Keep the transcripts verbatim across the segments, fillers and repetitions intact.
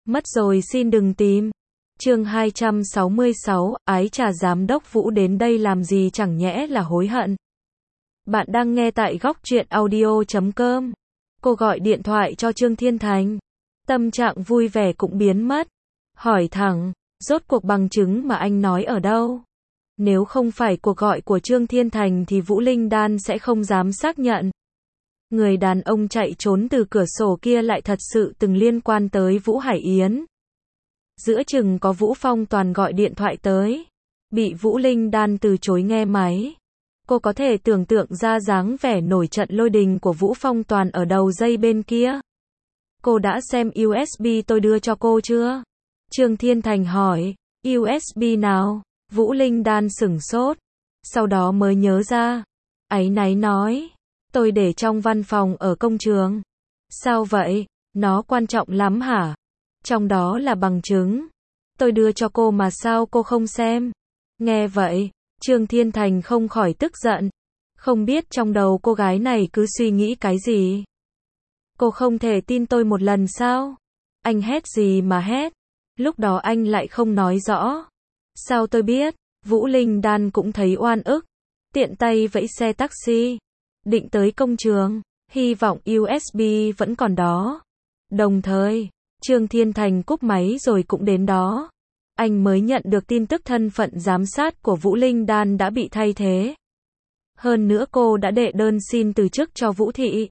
Mất rồi xin đừng tìm. Chương hai trăm sáu mươi sáu, ái chà giám đốc Vũ đến đây làm gì chẳng nhẽ là hối hận. Bạn đang nghe tại góc truyện audio chấm com. Cô gọi điện thoại cho Trương Thiên Thành. Tâm trạng vui vẻ cũng biến mất. Hỏi thẳng, rốt cuộc bằng chứng mà anh nói ở đâu? Nếu không phải cuộc gọi của Trương Thiên Thành thì Vũ Linh Đan sẽ không dám xác nhận. Người đàn ông chạy trốn từ cửa sổ kia lại thật sự từng liên quan tới Vũ Hải Yến. Giữa chừng có Vũ Phong Toàn gọi điện thoại tới. Bị Vũ Linh Đan từ chối nghe máy. Cô có thể tưởng tượng ra dáng vẻ nổi trận lôi đình của Vũ Phong Toàn ở đầu dây bên kia. Cô đã xem u ét bê tôi đưa cho cô chưa? Trương Thiên Thành hỏi, u ét bê nào? Vũ Linh Đan sửng sốt. Sau đó mới nhớ ra. Áy náy nói, tôi để trong văn phòng ở công trường. Sao vậy? Nó quan trọng lắm hả? Trong đó là bằng chứng. Tôi đưa cho cô mà sao cô không xem? Nghe vậy, Trương Thiên Thành không khỏi tức giận. Không biết trong đầu cô gái này cứ suy nghĩ cái gì. Cô không thể tin tôi một lần sao? Anh hét gì mà hét? Lúc đó anh lại không nói rõ. Sao tôi biết? Vũ Linh Đan cũng thấy oan ức. Tiện tay vẫy xe taxi. Định tới công trường. Hy vọng u ét bê vẫn còn đó. Đồng thời, Trương Thiên Thành cúp máy rồi cũng đến đó. Anh mới nhận được tin tức thân phận giám sát của Vũ Linh Đan đã bị thay thế. Hơn nữa cô đã đệ đơn xin từ chức cho Vũ Thị.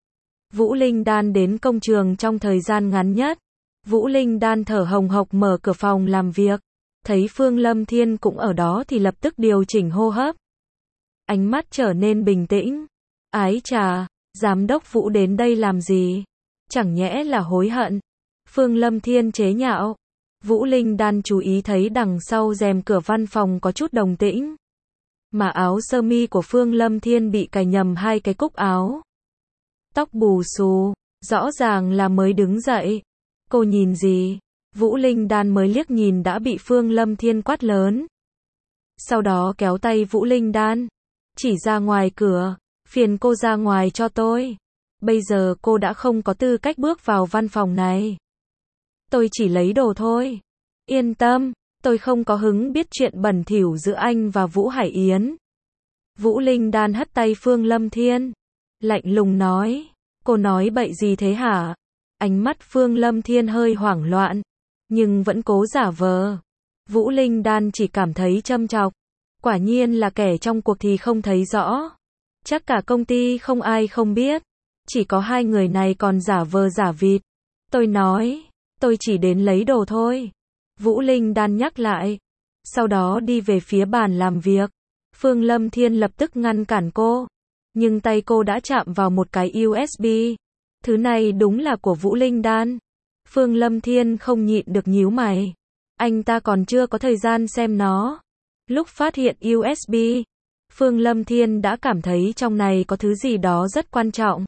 Vũ Linh Đan đến công trường trong thời gian ngắn nhất. Vũ Linh Đan thở hồng hộc mở cửa phòng làm việc. Thấy Phương Lâm Thiên cũng ở đó thì lập tức điều chỉnh hô hấp. Ánh mắt trở nên bình tĩnh. Ái chà, giám đốc Vũ đến đây làm gì? Chẳng nhẽ là hối hận? Phương Lâm Thiên chế nhạo. Vũ Linh Đan chú ý thấy đằng sau rèm cửa văn phòng có chút đồng tĩnh. Mà áo sơ mi của Phương Lâm Thiên bị cài nhầm hai cái cúc áo. Tóc bù xù, rõ ràng là mới đứng dậy. Cô nhìn gì? Vũ Linh Đan mới liếc nhìn đã bị Phương Lâm Thiên quát lớn. Sau đó kéo tay Vũ Linh Đan. Chỉ ra ngoài cửa, phiền cô ra ngoài cho tôi. Bây giờ cô đã không có tư cách bước vào văn phòng này. Tôi chỉ lấy đồ thôi. Yên tâm, tôi không có hứng biết chuyện bẩn thỉu giữa anh và Vũ Hải Yến. Vũ Linh Đan hất tay Phương Lâm Thiên. Lạnh lùng nói, cô nói bậy gì thế hả? Ánh mắt Phương Lâm Thiên hơi hoảng loạn, nhưng vẫn cố giả vờ. Vũ Linh Đan chỉ cảm thấy châm chọc. Quả nhiên là kẻ trong cuộc thì không thấy rõ. Chắc cả công ty không ai không biết. Chỉ có hai người này còn giả vờ giả vịt. Tôi nói, tôi chỉ đến lấy đồ thôi. Vũ Linh Đan nhắc lại. Sau đó đi về phía bàn làm việc. Phương Lâm Thiên lập tức ngăn cản cô. Nhưng tay cô đã chạm vào một cái u ét bê. Thứ này đúng là của Vũ Linh Đan. Phương Lâm Thiên không nhịn được nhíu mày. Anh ta còn chưa có thời gian xem nó. Lúc phát hiện u ét bê, Phương Lâm Thiên đã cảm thấy trong này có thứ gì đó rất quan trọng.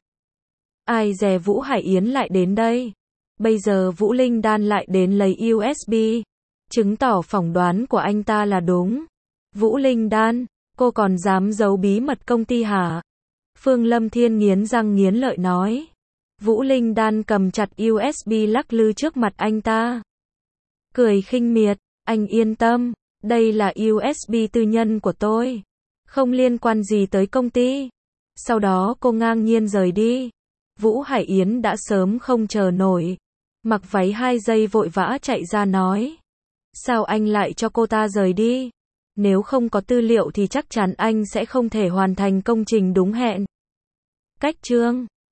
Ai dè Vũ Hải Yến lại đến đây. Bây giờ Vũ Linh Đan lại đến lấy u ét bê. Chứng tỏ phỏng đoán của anh ta là đúng. Vũ Linh Đan, cô còn dám giấu bí mật công ty hả? Phương Lâm Thiên nghiến răng nghiến lợi nói. Vũ Linh Đan cầm chặt u ét bê lắc lư trước mặt anh ta. Cười khinh miệt, anh yên tâm, đây là u ét bê tư nhân của tôi. Không liên quan gì tới công ty. Sau đó cô ngang nhiên rời đi. Vũ Hải Yến đã sớm không chờ nổi. Mặc váy hai giây vội vã chạy ra nói. Sao anh lại cho cô ta rời đi? Nếu không có tư liệu thì chắc chắn anh sẽ không thể hoàn thành công trình đúng hẹn. Cách chương